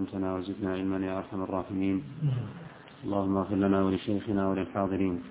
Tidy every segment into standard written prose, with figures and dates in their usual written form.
علمتنا وزدنا علما يا أرحم الراحمين. اللهم اغفر لنا ولشيخنا وللحاضرين.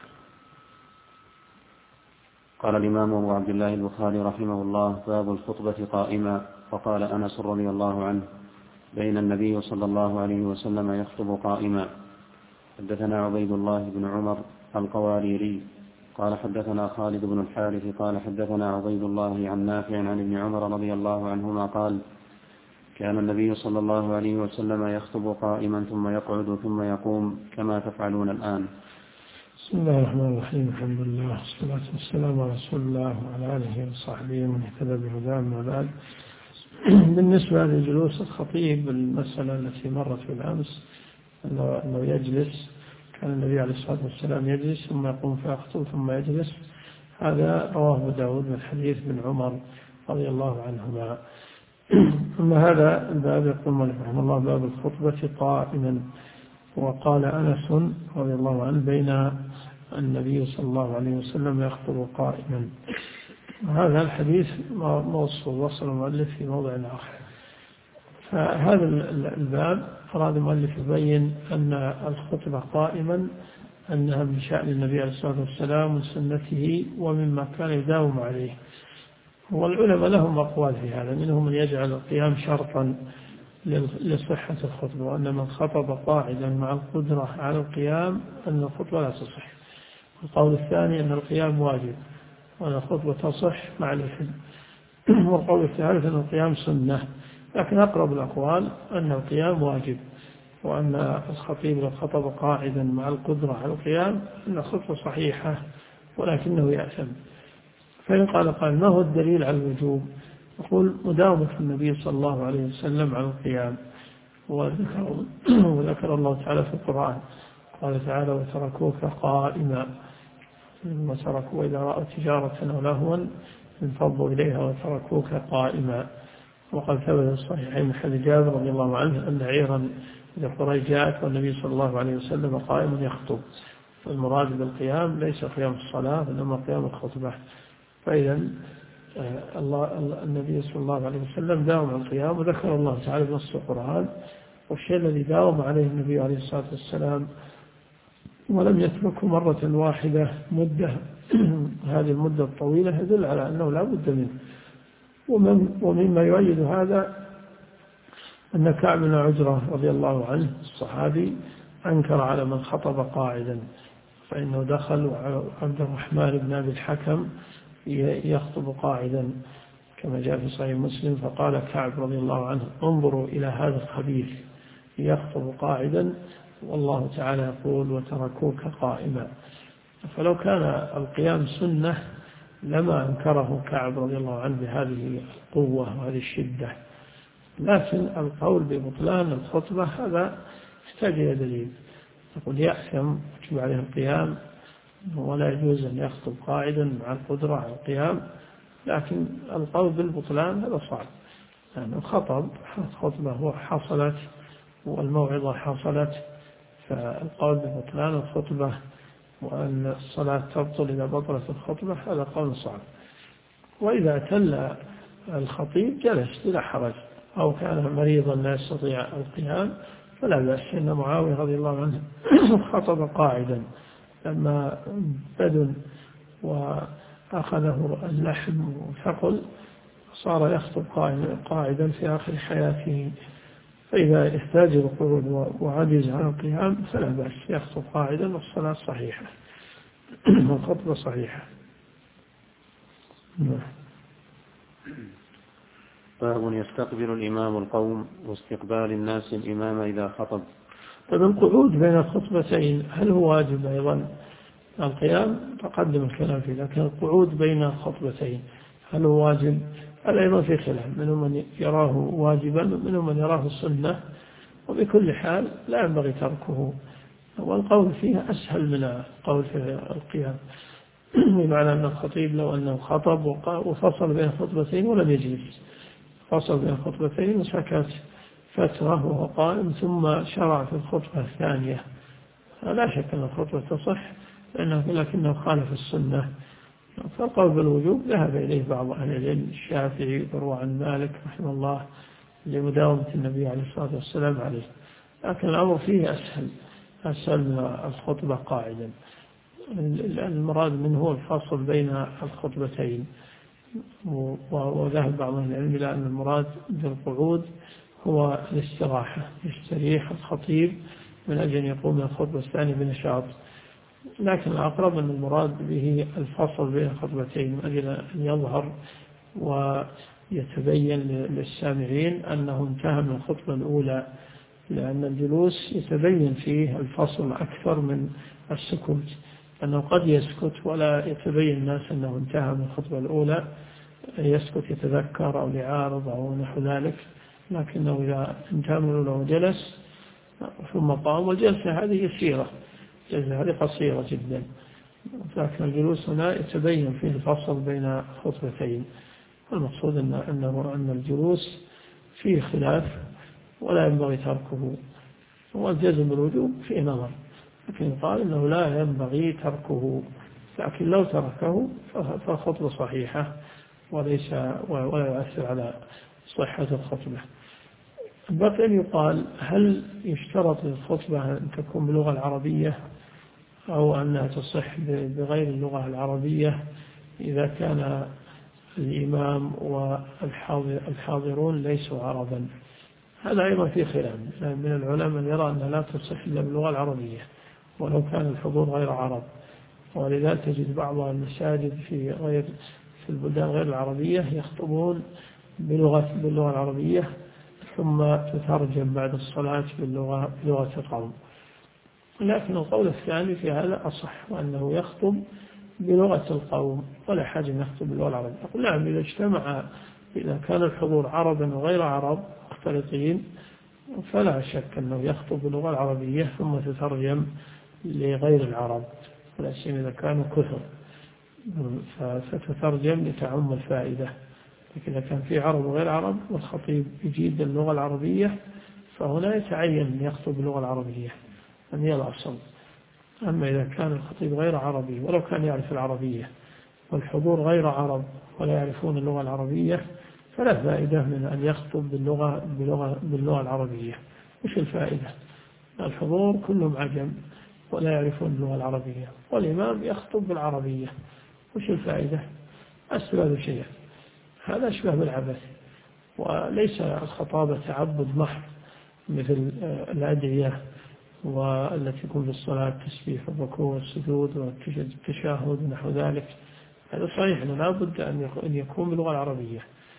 قال الإمام أبو عبد الله البخاري رحمه الله: باب الخطبة قائما. وقال أنس رضي الله عنه: بين النبي صلى الله عليه وسلم يخطب قائما. حدثنا عبيد الله بن عمر القواريري قال حدثنا خالد بن الحارث قال حدثنا عبيد الله عن نافع عن ابن عمر رضي الله عنهما قال: كان النبي صلى الله عليه وسلم يخطب قائما ثم يقعد ثم يقوم كما تفعلون الآن. بسم الله الرحمن الرحيم. الحمد لله والصلاة والسلام على رسول الله وعلى آله وصحبه ومن اهتدى بهداه وبعد. بالنسبة لجلوس الخطيب، المسألة التي مرت بالأمس أنه يجلس، كان النبي عليه الصلاة والسلام يجلس ثم يقوم فيخطب ثم يجلس. هذا رواه أبو داود من حديث ابن عمر رضي الله عنهما. ثم هذا الباب يقول مالك رحمه الله: باب الخطبة قائما. وقال أنس رضي الله عنه: بين النبي صلى الله عليه وسلم يخطب قائما. هذا الحديث موصول وصل المؤلف في موضع آخر. فهذا الباب أراد المؤلف يبين أن الخطبة قائما أنها من شأن النبي عليه الصلاة والسلام وسنته ومما كان يداوم عليه. والعلماء لهم أقوال في هذا، منهم من يجعل القيام شرطا لصحة الخطبة، وأن من خطب قاعدا مع القدرة على القيام أن الخطبة لا تصح. القول الثاني أن القيام واجب وأن الخطبة تصح مع الإثم. والقول الثالث أن القيام سنة، لكن أقرب الأقوال أن القيام واجب، وأن الخطيب لو خطب قاعدا مع القدرة على القيام أن الخطبة صحيحة ولكنه يأثم. فإن قال ما هو الدليل على الوجوب؟ يقول: مداومة النبي صلى الله عليه وسلم على القيام. وذكر الله تعالى في القرآن، قال تعالى: وتركوك قائما. وإذا رأوا تجارة أو لهوا انفضوا إليها وتركوك قائما. وقد ثبت الصحيحين من حديث جابر رضي الله عنه أن عيرا إذا قريش جاءت والنبي صلى الله عليه وسلم قائم يخطب. فالمراد بالقيام ليس قيام الصلاة إنما قيام الخطبة. فإذا النبي صلى الله عليه وسلم داوم على القيام، وذكر الله تعالى بنص القرآن. والشيء الذي داوم عليه النبي عليه الصلاة والسلام ولم يتركه مرة واحدة مدة هذه المدة الطويلة يدل على أنه لا بد منه. ومما يؤيد هذا أن كعب بن عجرة رضي الله عنه الصحابي أنكر على من خطب قاعدا، فإنه دخل وعبد الرحمن بن أبي الحكم يخطب قاعدا كما جاء في صحيح مسلم. فقال كعب رضي الله عنه: انظروا إلى هذا الخبيث يخطب قاعدا والله تعالى يقول: وتركوك قائما. فلو كان القيام سنة لما أنكره كعب رضي الله عنه بهذه القوة وهذه الشدة. لكن القول ببطلان الخطبة هذا يحتاج إلى دليل. يقول: يأثم يجب عليه القيام ولا يجوز أن يخطب قاعدا مع القدرة على القيام. لكن القول بالبطلان هذا صعب، يعني الخطبة حصلت والموعظة حصلت، فالقول ببطلان الخطبة وأن الصلاة تبطل إذا بطلت الخطبة هذا قول صعب. وإذا تل الخطيب جلس بلا حرج، أو كان مريضا لا يستطيع القيام فلا بأس. إن معاوية رضي الله عنه خطب قاعدا لما بدن وأخذه اللحم وثقل صار يخطب قاعدا في آخر حياته. فإذا احتاج القعود وعجز عن القيام فلا بأس، يخطب قاعدا والصلاة صحيحة والخطبة صحيحة. باب يستقبل الإمام القوم واستقبال الناس الإمام إذا خطب. طيب، القعود بين الخطبتين هل هو واجب أيضا؟ القيام تقدم الكلام فيه، لكن القعود بين الخطبتين هل هو واجب؟ هل أيضا في خلاف، منهم من يراه واجبا ومنهم من يراه سنة. وبكل حال لا ينبغي تركه، والقول فيه أسهل من القول في القيام. بمعنى أن الخطيب لو أنه خطب وفصل بين الخطبتين ولم يجلس، فصل بين الخطبتين وسكت فترة وهو قائم ثم شرع في الخطبة الثانية، لا شك أن الخطبة تصح، لكنه خالف السنة. فالقول بالوجوب ذهب إليه بعض أهل العلم، الشافعي وروى عن مالك رحمه الله لمداومة النبي عليه الصلاة والسلام عليه. لكن الأمر فيه أسهل من الخطبة قاعدا. المراد منه هو الفصل بين الخطبتين، وذهب بعض العلم إلى أن المراد بالقعود هو الاستراحة، يستريح الخطيب من أجل أن يقوم من الخطبة الثانية بنشاط. لكن الأقرب أن المراد به الفصل بين الخطبتين من أجل أن يظهر ويتبين للسامعين أنه انتهى من الخطبة الأولى، لأن الجلوس يتبين فيه الفصل أكثر من السكوت، أنه قد يسكت ولا يتبين الناس أنه انتهى من الخطبة الأولى، يسكت يتذكر أو يعارض أو نحو ذلك، لكنه إذا انتهى من الأولى وجلس ثم قام، والجلسة هذه يسيرة، الجلسة هذه قصيرة جدا، لكن الجلوس هنا يتبين فيه الفصل بين الخطبتين. المقصود أن الجلوس فيه خلاف ولا ينبغي تركه، والجزم بالوجوب فيه نظر، لكن قال إنه لا ينبغي تركه، لكن لو تركه فالخطبة صحيحة ولا يؤثر على صحة الخطبة. بقي أن يقال هل يشترط للخطبة أن تكون باللغة العربية أو أنها تصح بغير اللغة العربية إذا كان الإمام والحاضرون ليسوا عربا؟ هذا أيضا في خلاف من العلماء من يرى أنها لا تصح إلا باللغة العربية ولو كان الحضور غير عرب، ولذلك تجد بعض المساجد في البلدان غير العربية يخطبون باللغة العربية ثم تترجم بعد الصلاة بلغة القوم. لكن القول الثاني في هذا أصح، وأنه يخطب بلغة القوم ولا حاجة أن يخطب باللغة العربية. أقول نعم، إذا كان الحضور عربا وغير عرب مختلطين فلا شك أنه يخطب باللغة العربية ثم تترجم لغير العرب، ولا سيما إذا كانوا كثر فتترجم لتعم الفائدة. لكن إذا كان في عرب وغير عرب والخطيب يجيد اللغة العربية فهنا يتعين أن يخطب باللغة العربية، أن هي الأصل. أما إذا كان الخطيب غير عربي ولو كان يعرف العربية والحضور غير عرب ولا يعرفون اللغة العربية فلا فائدة من أن يخطب باللغة العربية. وش الفائدة؟ الحضور كلهم عجم ولا يعرفون اللغة العربية، والإمام يخطب بالعربية، وش الفائدة؟ أسباب شيء، هذا أشبه بالعبث، وليس الخطابة تعبد محض مثل الأدعية والتي تكون في الصلاة التسبيح والركوع والسجود والتشهد ونحو ذلك. هذا صحيح أنه لا بد أن يكون باللغة العربية،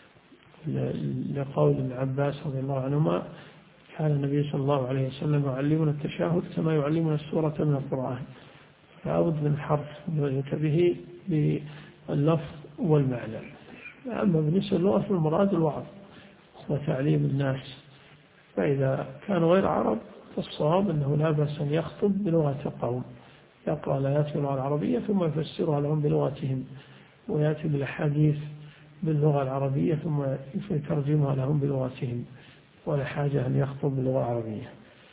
لقول ابن عباس رضي الله عنهما كان النبي صلى الله عليه وسلم يعلمنا التشهد كما يعلمنا السورة من القرآن، لا بد من حرف ينتبه باللفظ والمعنى. أما بالنسبة للغة فالمراد الوعظ وتعليم الناس، فإذا كانوا غير عرب فالصواب أنه لا بأس أن يخطب بلغة القوم، يقرأ الآيات باللغة العربية ثم يفسرها لهم بلغتهم، ويأتي بالأحاديث باللغة العربية ثم يترجمها لهم بلغتهم، ولا حاجة أن يخطب باللغة العربية.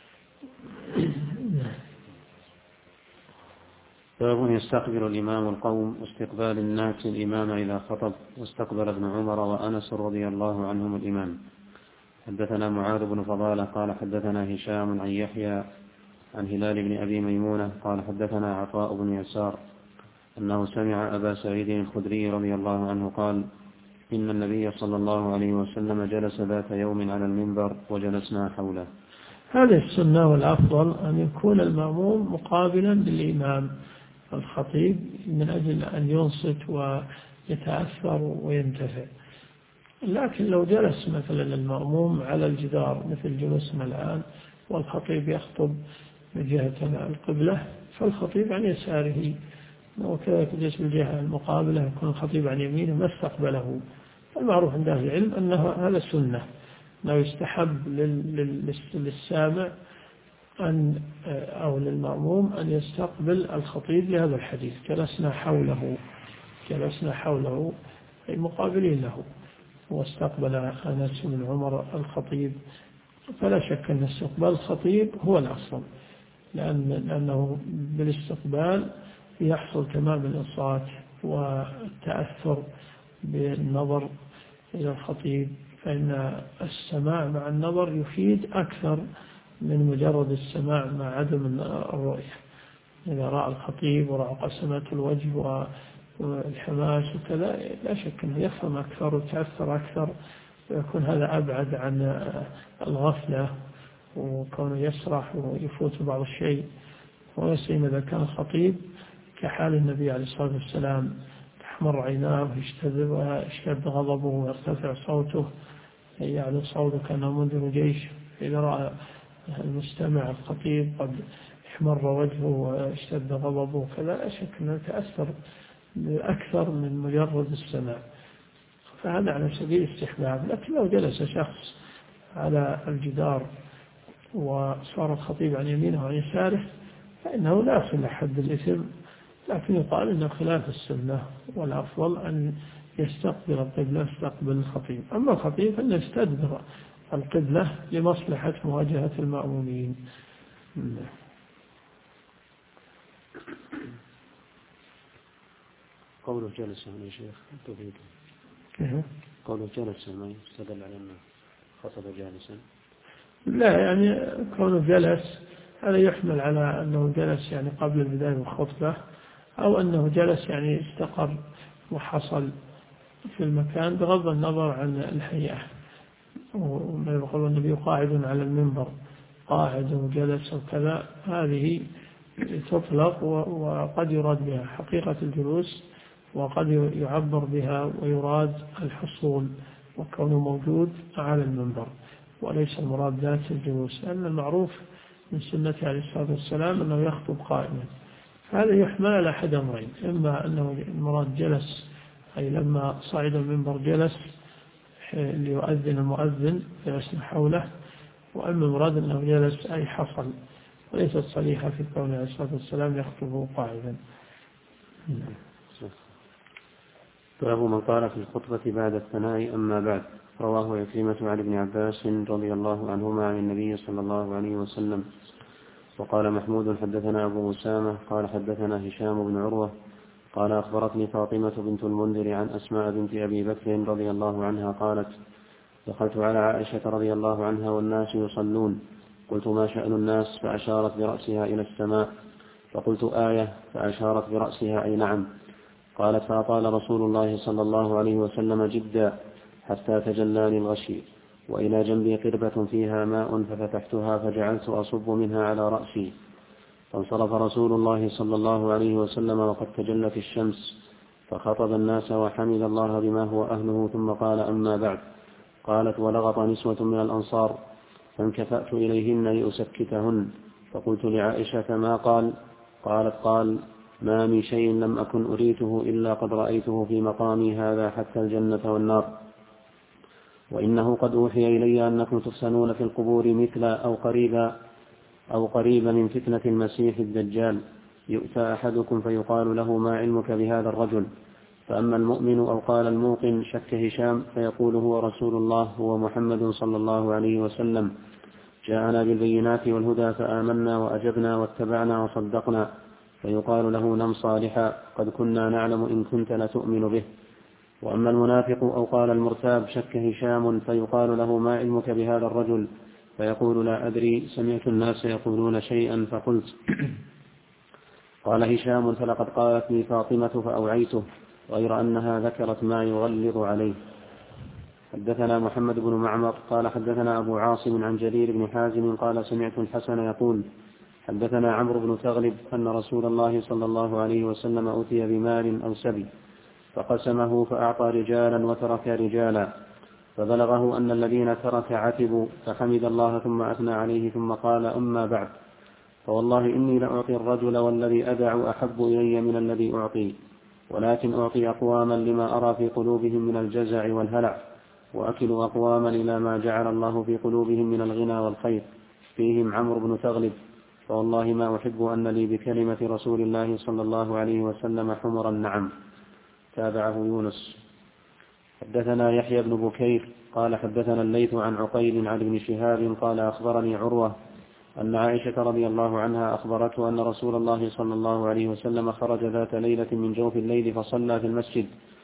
باب يستقبل الإمام القوم واستقبال الناس الإمام إذا خطب. واستقبل ابن عمر وأنس رضي الله عنهم الإمام. حدثنا معاذ بن فضالة قال حدثنا هشام عن يحيى عن هلال بن أبي ميمونة قال حدثنا عطاء بن يسار أنه سمع أبا سعيد الخدري رضي الله عنه قال إن النبي صلى الله عليه وسلم جلس ذات يوم على المنبر وجلسنا حوله. هذه السنة والأفضل أن يكون المأموم مقابلا للإمام الخطيب من أجل أن ينصت ويتأثر وينتفع. لكن لو جلس مثلا المأموم على الجدار مثل جلوسنا الآن والخطيب يخطب من جهة القبلة فالخطيب عن يساره، وكذلك يجلس بالجهة المقابلة يكون الخطيب عن يمينه ما استقبله. المعروف عند أهل العلم أن هذا سنة، أنه يستحب للسامع أو للمأموم أن يستقبل الخطيب لهذا الحديث جلسنا حوله أي مقابلين له، واستقبل أنس بن عمر الخطيب. فلا شك أن استقبال الخطيب هو الأصل، لأنه بالاستقبال يحصل تمام الإنصات والتأثر بالنظر إلى الخطيب فإن السماع مع النظر يفيد أكثر من مجرد السماع مع عدم الرؤية. إذا رأى الخطيب ورأى قسمات الوجه والحماس وكذا لا شك أنه يفهم أكثر ويتأثر أكثر، ويكون هذا أبعد عن الغفلة وكونه يسرح ويفوت بعض الشيء. ويسلم إذا كان خطيب كحال النبي عليه الصلاة والسلام، تحمر عيناه ويشتد غضبه ويرتفع صوته، يعني صوته كأنه منذر جيش. إذا رأى المستمع الخطيب قد احمر وجهه واشتد غضبه كذا لا شك أنه يتأثر أكثر من مجرد السماع. فهذا على سبيل الاستحباب. لكن لو جلس شخص على الجدار وصار الخطيب عن يمينه وعن يساره فإنه لا يصل حد الإثم، لكن يقال إنه خلاف السنة، والأفضل أن يستقبل القبلة يستقبل الخطيب. أما الخطيب فإنه يستدبر القبلة لمصلحة مواجهة المأمومين. قوله جلس يا شيخ تفيد قوله جلس ما يستدل على أنه خطب جالسا؟ لا، يعني كونه جلس هذا يحمل على أنه جلس يعني قبل البداية الخطبة، أو أنه جلس يعني استقر وحصل في المكان بغض النظر عن الهيئة. وما يقول النبي قاعد على المنبر، قاعد وجلس وكذا، هذه تطلق وقد يراد بها حقيقة الجلوس، وقد يعبر بها ويراد الحصول وكونه موجود على المنبر، وليس المراد ذات الجلوس، لأن المعروف من سنة عليه الصلاة والسلام أنه يخطب قائما. هذا يحمل على أحد أمرين: إما أنه المراد جلس أي لما صعد المنبر جلس ليؤذن المؤذن فيسمع حوله، وأما المراد أنه جلس أي حصل، وليست صريحة في قوله عليه الصلاة والسلام يخطبه قاعدا. باب من قال في الخطبة بعد الثناء أما بعد. رواه عكرمة عن ابن عباس رضي الله عنهما عن النبي صلى الله عليه وسلم. وقال محمود حدثنا أبو أسامة قال حدثنا هشام بن عروة قال أخبرتني فاطمة بنت المنذر عن أسماء بنت أبي بكر رضي الله عنها قالت: دخلت على عائشة رضي الله عنها والناس يصلون، قلت: ما شأن الناس؟ فأشارت برأسها إلى السماء، فقلت: آية، فأشارت برأسها أي نعم. قالت: فأطال رسول الله صلى الله عليه وسلم جدا حتى تجلاني الغشي، وإلى جنبي قربة فيها ماء ففتحتها فجعلت أصب منها على رأسي، فانصرف رسول الله صلى الله عليه وسلم وقد تجلت الشمس، فخطب الناس وحمد الله بما هو أهله، ثم قال: أما بعد. قالت: ولغط نسوة من الأنصار فانكفأت إليهن لأسكتهن، فقلت لعائشة: ما قال؟ قالت: قال: ما من شيء لم أكن أريته إلا قد رأيته في مقامي هذا حتى الجنة والنار، وإنه قد أوحي إلي أنكم تفتنون في القبور مثل أو قريبا من فتنة المسيح الدجال، يؤتى أحدكم فيقال له: ما علمك بهذا الرجل؟ فأما المؤمن أو قال الموقن شك هشام فيقول: هو رسول الله، هو محمد صلى الله عليه وسلم، جاءنا بالبينات والهدى فآمنا وأجبنا واتبعنا وصدقنا، فيقال له: نم صالحا، قد كنا نعلم إن كنت لتؤمن به. وأما المنافق أو قال المرتاب شك هشام فيقال له: ما علمك بهذا الرجل؟ فيقول: لا أدري، سمعت الناس يقولون شيئا فقلت. قال هشام: فلقد قالت لي فاطمة فأوعيته، غير أنها ذكرت ما يغلظ عليه. حدثنا محمد بن معمر قال حدثنا أبو عاصم عن جرير بن حازم قال: سمعت الحسن يقول: حدثنا عمرو بن تغلب أن رسول الله صلى الله عليه وسلم أتي بمال أو سبي فقسمه فأعطى رجالا وترك رجالا، فبلغه أن الذين ترك عتبوا، فحمد الله ثم أثنى عليه ثم قال: أما بعد، فوالله إني لأعطي الرجل والذي أدع أحب إلي من الذي أعطي، ولكن أعطي أقواما لما أرى في قلوبهم من الجزع والهلع، وأكل أقواما إلى ما جعل الله في قلوبهم من الغنى والخير، فيهم عمرو بن تغلب، فوالله ما أحب أن لي بكلمة رسول الله صلى الله عليه وسلم حمر النعم. تابعه يونس. حدثنا يحيى بن بكير قال حدثنا الليث عن عقيل عن ابن شهاب قال: أخبرني عروة أن عائشة رضي الله عنها أخبرته أن رسول الله صلى الله عليه وسلم خرج ذات ليلة من جوف الليل فصلى في المسجد،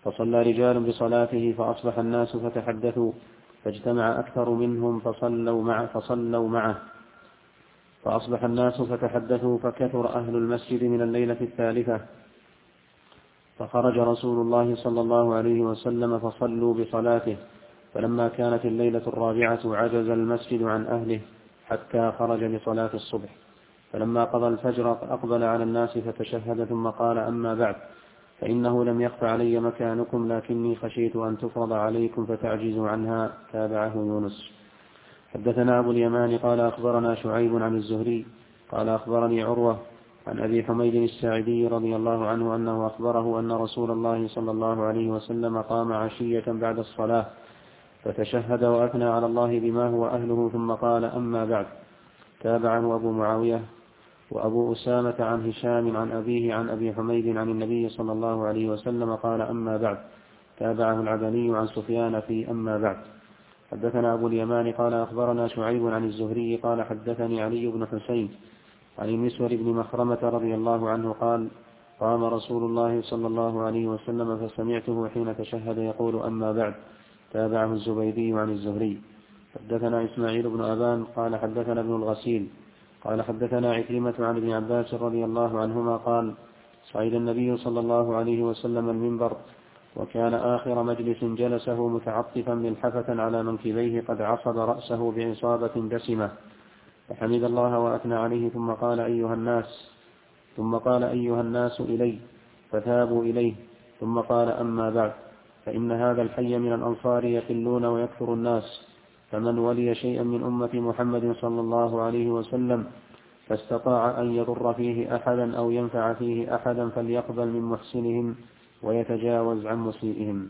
فصلى رجال بصلاته فأصبح الناس فتحدثوا فاجتمع أكثر منهم فصلوا معه فأصبح الناس فتحدثوا فكثر أهل المسجد من الليلة الثالثة فخرج رسول الله صلى الله عليه وسلم فصلوا بصلاته فلما كانت الليلة الرابعة عجز المسجد عن أهله حتى خرج لصلاة الصبح فلما قضى الفجر أقبل على الناس فتشهد ثم قال أما بعد فإنه لم يخف علي مكانكم لكني خشيت أن تفرض عليكم فتعجزوا عنها. تابعه يونس. حدثنا أبو اليمان قال أخبرنا شعيب عن الزهري قال أخبرني عروة عن أبي حميد الساعدي رضي الله عنه أنه أخبره أن رسول الله صلى الله عليه وسلم قام عشية بعد الصلاة فتشهد وأثنى على الله بما هو أهله ثم قال أما بعد. تابعه أبو معاوية وأبو أسامة عن هشام عن أبيه عن أبي حميد عن النبي صلى الله عليه وسلم قال أما بعد. تابعه العبني عن سفيان في أما بعد. حدثنا أبو اليمان قال أخبرنا شعيب عن الزهري قال حدثني علي بن حسين عن المسور بن مخرمة رضي الله عنه قال قام رسول الله صلى الله عليه وسلم فسمعته حين تشهد يقول أما بعد. تابعه الزبيدي عن الزهري. حدثنا إسماعيل بن أبان قال حدثنا ابن الغسيل قال حدثنا عكرمة عن ابن عباس رضي الله عنهما قال صعد النبي صلى الله عليه وسلم المنبر وكان آخر مجلس جلسه متعطفا ملحفة على منكبيه قد عصب رأسه بعصابة دسمة فحمد الله وأثنى عليه ثم قال أيها الناس إلي فثابوا إليه ثم قال أما بعد فإن هذا الحي من الأنصار يقلون ويكثر الناس فمن ولي شيئا من أمة محمد صلى الله عليه وسلم فاستطاع أن يضر فيه أحدا أو ينفع فيه أحدا فليقبل من محسنهم ويتجاوز عن مسيئهم.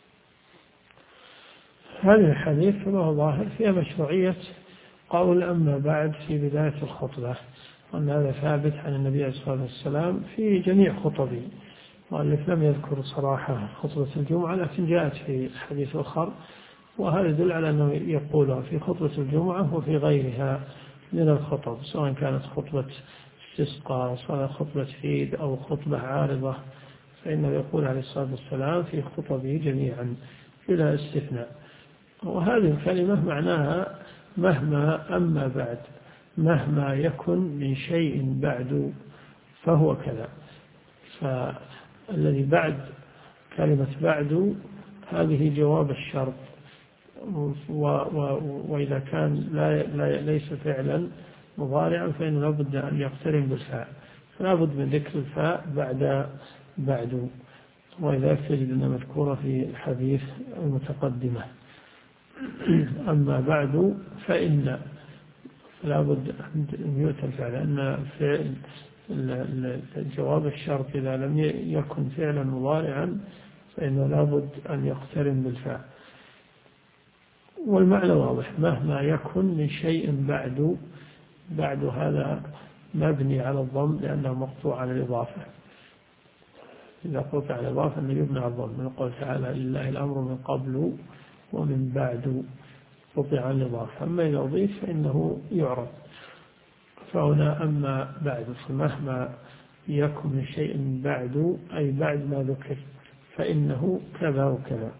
هذا الحديث كما هو ظاهر فيها مشروعية قول أما بعد في بداية الخطبة وأن هذا ثابت عن النبي عليه الصلاة والسلام في جميع خطبه والذي لم يذكر صراحة خطبة الجمعة لكن جاءت في حديث آخر وهذا يدل على أنه يقولها في خطبة الجمعة وفي غيرها من الخطب سواء كانت خطبة استسقاء سواء خطبة عيد أو خطبة عارضة فإنه يقول عليه الصلاة والسلام في خطبه جميعا بلا استثناء. وهذه الكلمة معناها مهما أما بعد مهما يكن من شيء بعد فهو كذا. فالذي بعد كلمة بعد هذه جواب الشرط وإذا كان ليس فعلا مضارعا فإنه لابد أن يقترن بالفاء فلا بد من ذكر الفاء بعد وإذا تجد أنها مذكورة في الحديث المتقدمة. أما بعد فإن لا بد أن يؤتى الفعل لأن جواب الشرط إذا لم يكن فعلا مضارعا فإنه لا بد أن يقترن بالفاء. والمعنى واضح مهما يكن من شيء بعد هذا مبني على الضم لأنه مقطوع على الإضافة. إذا قلت على الإضافة أنه يبنى على الضم من قول تعالى لله الأمر من قبل ومن بعد قطع عن الإضافة أما إذا أضيف فإنه يعرض. فهنا أما بعد فمهما يكن من شيء بعد أي بعد ما ذكر فإنه كذا وكذا.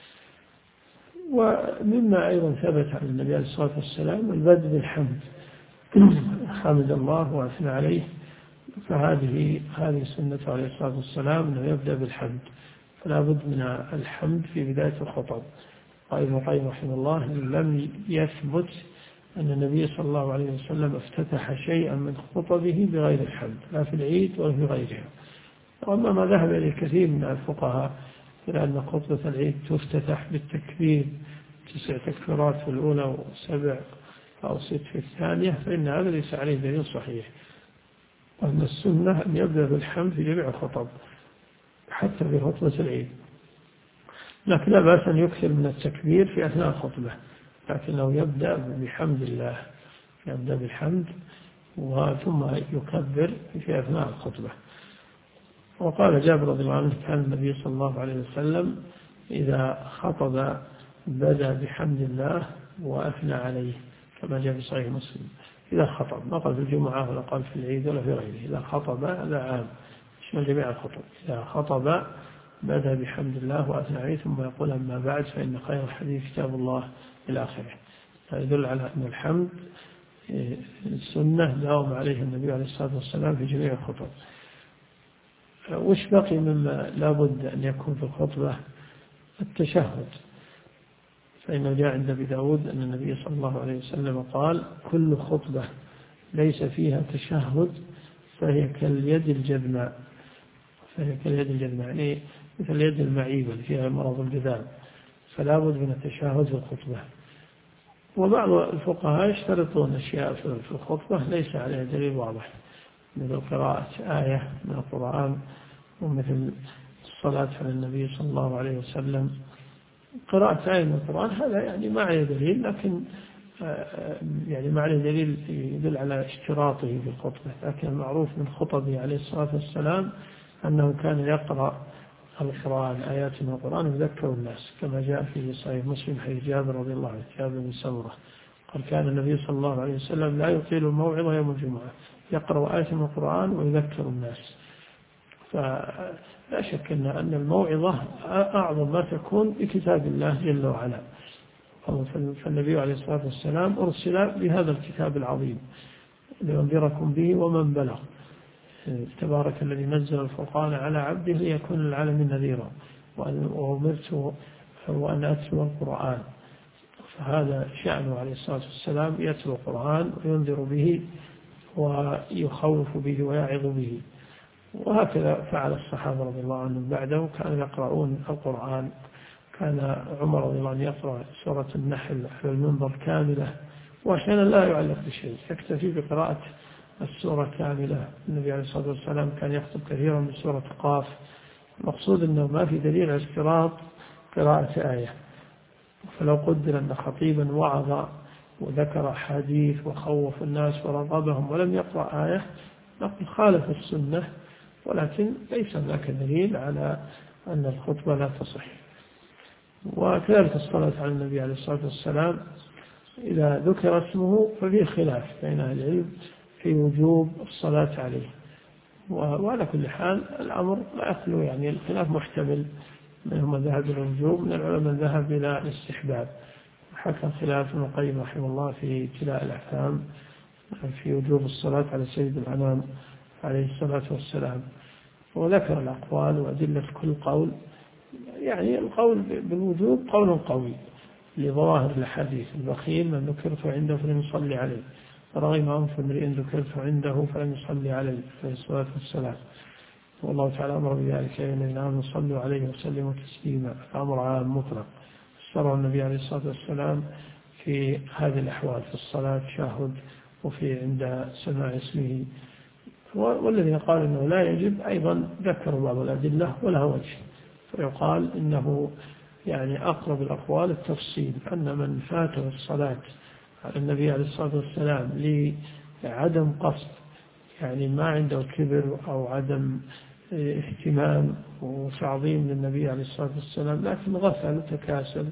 ومما أيضا ثبت عن النبي عليه الصلاة والسلام البدء بالحمد حمد الله وأثنى عليه فهذه سنة عليه الصلاة والسلام أنه يبدأ بالحمد فلا بد من الحمد في بداية الخطب. قال ابن القيم رحمه الله لم يثبت أن النبي صلى الله عليه وسلم افتتح شيئا من خطبه بغير الحمد لا في العيد ولا في غيرها. وأما ما ذهب إليه كثير من الفقهاء إلى أن خطبة العيد تفتتح بالتكبير 9 تكبيرات في الأولى و7 أو 6 في الثانية فإن هذا ليس عليه دليل صحيح. وأن السنة أن يبدأ بالحمد في جميع الخطب حتى في خطبة العيد لكن لا بأس أن يكثر من التكبير في أثناء الخطبة لكنه يبدأ بحمد الله يبدأ بالحمد ثم يكبر في أثناء الخطبة. وقال جابر رضي الله عنه كان النبي صلى الله عليه وسلم إذا خطب بدأ بحمد الله وأثنى عليه كما جاء في صحيح مسلم. إذا خطب ما قال في الجمعة ولا قال في العيد ولا في غيره إذا خطب هذا عام يشمل جميع الخطب. إذا خطب بدأ بحمد الله وأثنى عليه ثم يقول أما بعد فإن خير الحديث كتاب الله إلى آخره. فيدل على أن الحمد السنة داوم عليه النبي عليه الصلاة والسلام في جميع الخطب. وش بقي مما لابد أن يكون في الخطبة؟ التشهد. فإنه جاء عند أبي داود أن النبي صلى الله عليه وسلم قال كل خطبة ليس فيها تشهد فهي كاليد الجذماء. يعني مثل اليد المعيبة اللي فيها مرض الجذام، فلا بد من التشهد في الخطبة. وبعض الفقهاء يشترطون أشياء في الخطبة ليس عليها دليل واضح، مثل قراءة آية من القرآن، ومثل الصلاة على النبي صلى الله عليه وسلم. قراءة آية من القرآن هذا يعني ما عليه دليل، لكن يعني ما عليه دليل يدل على اشتراطه في الخطبة. لكن المعروف من خطبه عليه الصلاة والسلام أنه كان يقرأ القرآن، آيات من القرآن، ويذكر الناس، كما جاء في صحيح مسلم حديث جابر رضي الله عنه، جابر بن سمرة قال كان النبي صلى الله عليه وسلم لا يطيل الموعظة يوم الجمعة، يقرأ آية من القرآن ويذكر الناس. فلا شك أن الموعظة أعظم ما تكون بكتاب الله جل وعلا. فالنبي عليه الصلاة والسلام أرسل بهذا الكتاب العظيم لينذركم به ومن بلغ. تبارك الذي نزل الفرقان على عبده ليكون للعالمين نذيرا، وأمرت وأن أتلو القرآن. فهذا شأنه عليه الصلاة والسلام، يتلو القرآن وينذر به ويخوف به ويعظ به. وهكذا فعل الصحابة رضي الله عنهم بعده، كانوا يقرؤون القرآن. كان عمر رضي الله عنه يقرأ سورة النحل على المنبر كاملة، وأحيانا لا يعلق بشيء، يكتفي بقراءة السورة كاملة. النبي عليه الصلاة والسلام كان يخطب كثيرا من سورة قاف. المقصود أنه ما في دليل على اشتراط قراءة آية. فلو قدر أن خطيبا وعظ وذكر أحاديث وخوف الناس ورغبهم ولم يقرأ آية نقول خالف السنة، ولكن ليس هناك دليل على أن الخطبة لا تصح. وكذلك الصلاة على النبي عليه الصلاة والسلام إذا ذكر اسمه ففيه خلاف بين أهل العلم في وجوب الصلاة عليه. وعلى كل حال الأمر لا يخلو، يعني الخلاف محتمل، منهم من ذهب إلى الوجوب، من العلماء من ذهب إلى الاستحباب. حكى خلاف ابن القيم رحمه الله في جلاء الأحكام في وجوب الصلاة على سيد الأنام عليه الصلاة والسلام، وذكر الأقوال وأدلة كل قول. يعني القول بالوجوب قول قوي لظواهر الحديث: البخيل من ذكرت عنده فلم يصلي عليه، رغم أنف امرئ ذكرت عنده فلم يصلي عليه، عليه الصلاة والسلام. والله تعالى أمر بذلك: يا أيها الذين آمنوا صلوا عليه وسلموا تسليما. الأمر عام مطلق، شرع النبي عليه الصلاة والسلام في هذه الأحوال، في الصلاة تشهد، وفي عند سماع اسمه. والذين قالوا أنه لا يجب أيضا ذكروا بعض الأدلة ولها وجه، فيقال إنه يعني أقرب الأقوال التفصيل، أن من فاته الصلاة على النبي عليه الصلاة والسلام لعدم قصد، يعني ما عنده كبر أو عدم اهتمام وتعظيم للنبي عليه الصلاة والسلام، لكن غفل تكاسل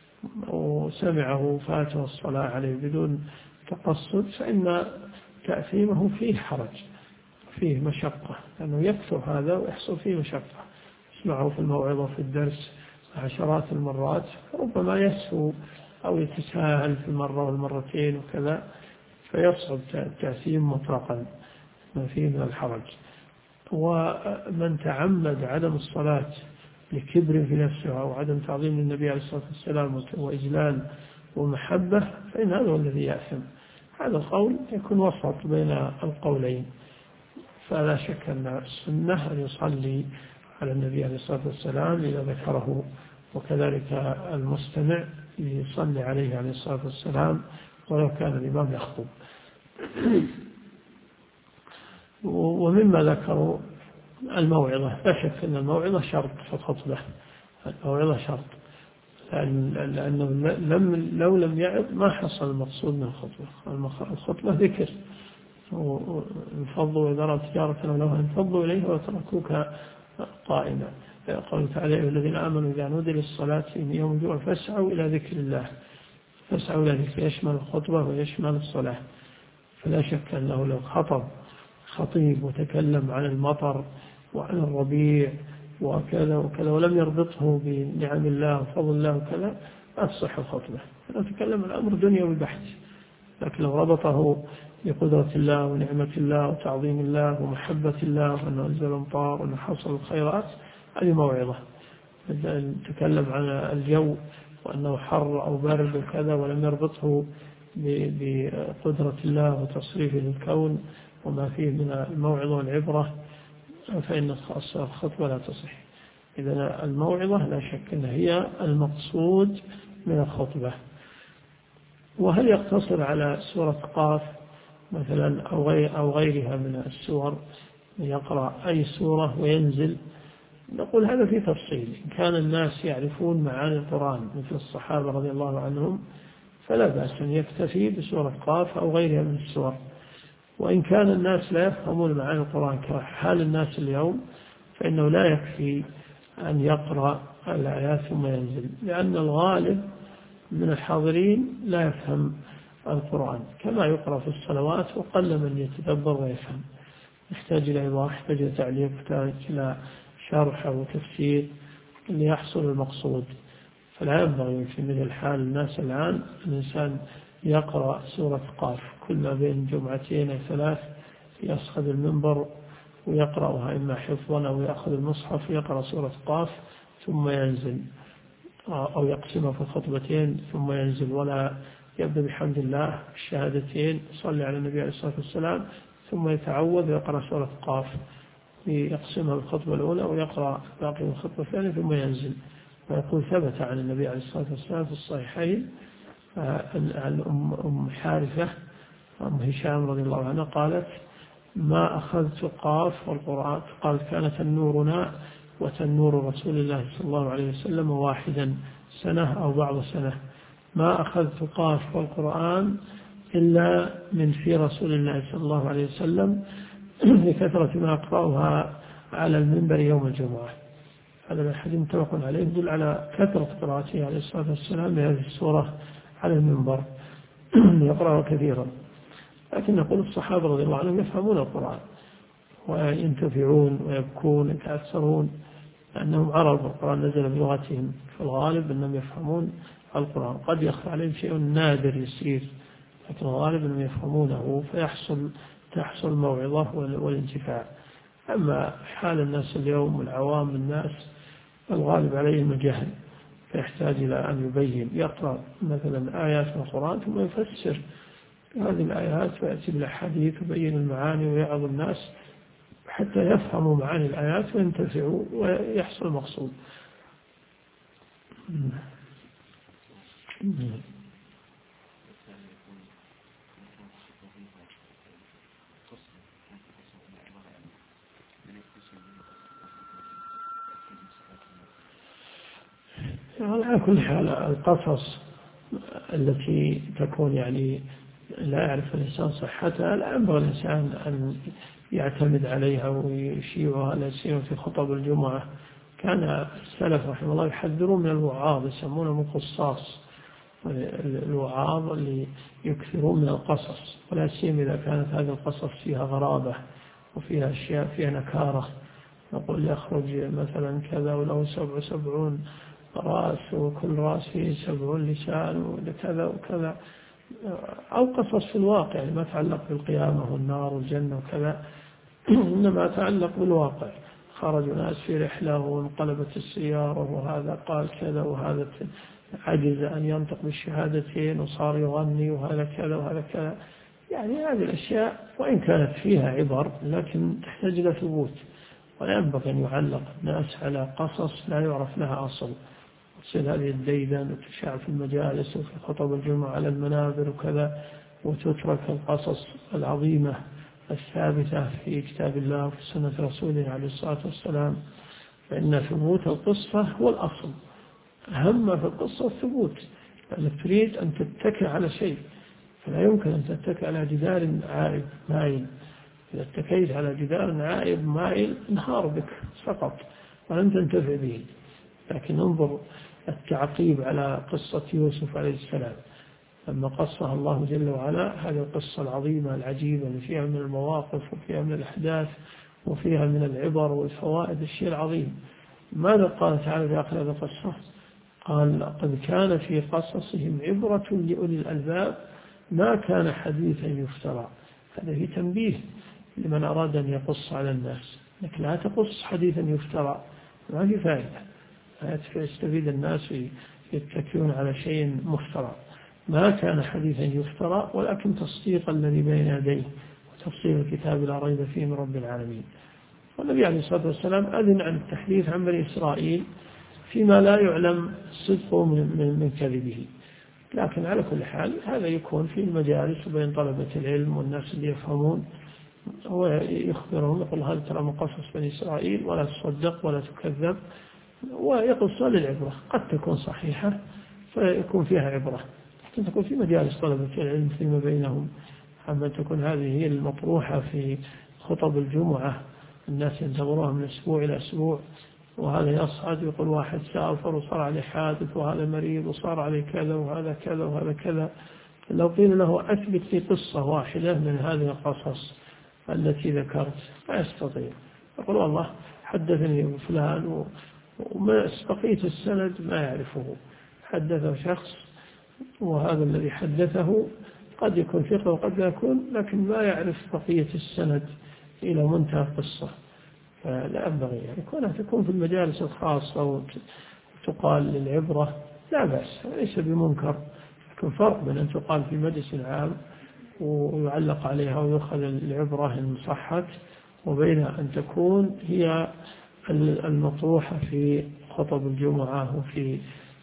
وسمعه فاته الصلاة عليه بدون تقصد، فإن تأثيمه فيه حرج، فيه مشقة، لأنه يكثر هذا ويحصل فيه مشقة. يسمعه في الموعظة في الدرس عشرات المرات، ربما يسهو أو يتساهل في المرة والمرتين وكذا، فيصعب التأثيم مطلقا ما فيه من الحرج. ومن تعمد عدم الصلاة لكبر في نفسه أو عدم تعظيم للنبي عليه الصلاة والسلام وإجلال ومحبة، فإن هذا هو الذي يأثم. هذا القول يكون وسط بين القولين. فلا شك أن السنة أن يصلي على النبي عليه الصلاة والسلام إذا ذكره، وكذلك المستمع يصلي عليه عليه الصلاة والسلام ولو كان الإمام يخطب. ومما ذكروا الموعظة، لا شك أن الموعظة شرط في الخطبة، الموعظة شرط، لأنه لو لم يعظ ما حصل المقصود من الخطبة. الخطبة ذكر، انفضوا إذا رأوا تجارة لو انفضوا إليه وتركوك قائما. قال تعالى: الذين آمنوا إذا نودي للصلاة من يوم الجمعة فاسعوا إلى ذكر الله. فاسعوا إلى ذكر يشمل الخطبة ويشمل الصلاة. فلا شك أنه لو خطب خطيب وتكلم عن المطر وعن الربيع وكذا وكذا ولم يربطه بنعم الله وفضل الله وكذا لا تصح الخطبة. نتكلم عن أمر دنيوي بحت، لكن لو ربطه بقدرة الله ونعمة الله وتعظيم الله ومحبة الله وأنه أنزل الأمطار وأنه حصل الخيرات، هذه موعظة. نتكلم عن الجو وأنه حر أو برد وكذا ولم يربطه بقدرة الله وتصريفه للكون وما فيه من الموعظة والعبرة، فإن الخطبة لا تصح. إذن الموعظة لا شك أنها هي المقصود من الخطبة. وهل يقتصر على سورة قاف مثلا أو غيرها من السور، يقرأ أي سورة وينزل؟ نقول هذا في تفصيل. إن كان الناس يعرفون معاني القرآن مثل الصحابة رضي الله عنهم فلا بأس أن يكتفي بسورة قاف أو غيرها من السور. وإن كان الناس لا يفهمون معاني القرآن كحال الناس اليوم فإنه لا يكفي أن يقرأ الآيات ثم ينزل، لأن الغالب من الحاضرين لا يفهم القرآن كما يقرأ في الصلوات، وقل من يتدبر ويفهم، يحتاج إلى إيضاح، يحتاج إلى تعليق، يحتاج إلى شرح وتفسير ليحصل المقصود. فلا ينبغي في مثل حال الناس الآن الإنسان يقرأ سورة قاف كل ما بين جمعتين أو ثلاث، يصعد المنبر ويقرأها إما حفظا أو يأخذ المصحف ويقرأ سورة قاف ثم ينزل، أو يقسمها في خطبتين ثم ينزل، ولا يبدأ بحمد الله الشهادتين يصلي على النبي عليه الصلاة والسلام ثم يتعوذ ويقرأ سورة قاف، يقسمها الخطبة الأولى ويقرأ باقي الخطبة الثانية ثم ينزل. ويقول ثبت عن النبي عليه الصلاة والسلام في الصحيحين عن أم حارثة أم هشام رضي الله عنها قالت: ما أخذت قاف والقرآن، قالت: كانت تنورنا وتنور رسول الله صلى الله عليه وسلم واحدا سنة أو بعض سنة، ما أخذت قاف والقرآن إلا من في رسول الله صلى الله عليه وسلم لكثرة ما أقرأها على المنبر يوم الجمعة. هذا الحديث متفق عليه يدل على كثرة قراءته عليه الصلاة والسلام بهذه السورة على المنبر يقرأها كثيرا. لكن نقول الصحابة رضي الله عنهم يفهمون القرآن وينتفعون ويبكون ويتأثرون لأنهم عرب، القرآن نزل بلغتهم، فالغالب أنهم يفهمون القرآن. قد يخفى عليهم شيء نادر يسير، لكن الغالب أنهم يفهمونه تحصل موعظة والانتفاع. أما حال الناس اليوم والعوام الناس الغالب عليهم الجهل، فيحتاج إلى أن يبين، يقرأ مثلا آيات من القرآن ثم يفسر هذه الآيات ويأتي بالأحاديث ويبين المعاني ويعظ الناس حتى يفهموا معاني الآيات وينتفعوا ويحصل المقصود. على كل حال القصص التي تكون يعني لا يعرف الإنسان صحتها لا ينبغي الإنسان أن يعتمد عليها ويشيعها، لا سيما في خطب الجمعة. كان السلف رحمه الله يحذرون من الوعاظ، يسمونهم القصاص، الوعاظ اللي يكثرون من القصص، ولا سيما إذا كانت هذه القصص فيها غرابة وفيها أشياء فيها نكارة. نقول يخرج مثلا كذا وله 77 رأس وكل رأس فيه 70 لسان وكذا وكذا، أو قصص في الواقع ما تعلق بالقيامة والنار والجنة وكذا، إنما تعلق بالواقع. خرج ناس في رحلة وانقلبت السيارة وهذا قال كذا وهذا عجز أن ينطق بالشهادتين وصار يغني وهذا كذا وهذا كذا. يعني هذه الأشياء وإن كانت فيها عبر لكن تحتاج إلى ثبوت، ولا ينبغي أن يعلق الناس على قصص لا يعرف لها أصل، تصير هذه الديدن وتشاع في المجالس وفي خطب الجمعة على المنابر وكذا، وتترك القصص العظيمة الثابتة في كتاب الله وفي سنة رسوله عليه الصلاة والسلام. فإن ثبوت القصة هو الأصل، أهم ما في القصة الثبوت، لأنك تريد أن تتكئ على شيء، فلا يمكن أن تتكئ على جدار عائب مائل. إذا اتكيت على جدار عائب مائل انهار بك سقط ولم تنتفع به. لكن انظر التعقيب على قصة يوسف عليه السلام لما قصها الله جل وعلا، هذه القصة العظيمة العجيبة اللي فيها من المواقف وفيها من الأحداث وفيها من العبر والفوائد الشيء العظيم. ماذا قال تعالى في آخر هذه القصة؟ قال قد كان في قصصهم عبرة لأولي الألباب ما كان حديثا يفترى. هذا في تنبيه لمن أراد أن يقص على الناس، لكن لا تقص حديثا يفترى، ما في فائدة، يستفيد الناس يتكئون على شيء مفترى. ما كان حديثا يفترى ولكن تصديق الذي بين يديه وتفصيل الكتاب لا ريب فيه من رب العالمين. والنبي عليه الصلاة والسلام أذن عن التحديث عن بني إسرائيل فيما لا يعلم صدقه من كذبه، لكن على كل حال هذا يكون في المجالس وبين طلبة العلم والناس اللي يفهمون، هو يخبرهم يقول هذا ترى من قصص بني إسرائيل ولا تصدق ولا تكذب، ويقص للعبرة، قد تكون صحيحة فيكون فيها عبرة، لكن تكون في مجالس طلبة العلم فيما بينهم. أما تكون هذه هي المطروحة في خطب الجمعة، الناس ينتظروها من أسبوع إلى أسبوع، وهذا يصعد يقول واحد سافر وصار عليه حادث وهذا مريض وصار عليه كذا وهذا كذا وهذا كذا. لو قيل له أثبت لي قصة واحدة من هذه القصص التي ذكرت ما يستطيع، يقول والله حدثني فلان وما بقية السند ما يعرفه، حدثه شخص وهذا الذي حدثه قد يكون ثقة وقد لا يكون، لكن ما يعرف بقية السند إلى منتهى القصة. فلا ينبغي يعني كونها تكون في المجالس الخاصة وتقال للعبرة لا بأس، ليس بمنكر، لكن فرق بين أن تقال في مجلس عام ويعلق عليها ويأخذ العبرة إن صحت، وبين أن تكون هي المطروحة في خطب الجمعة وفي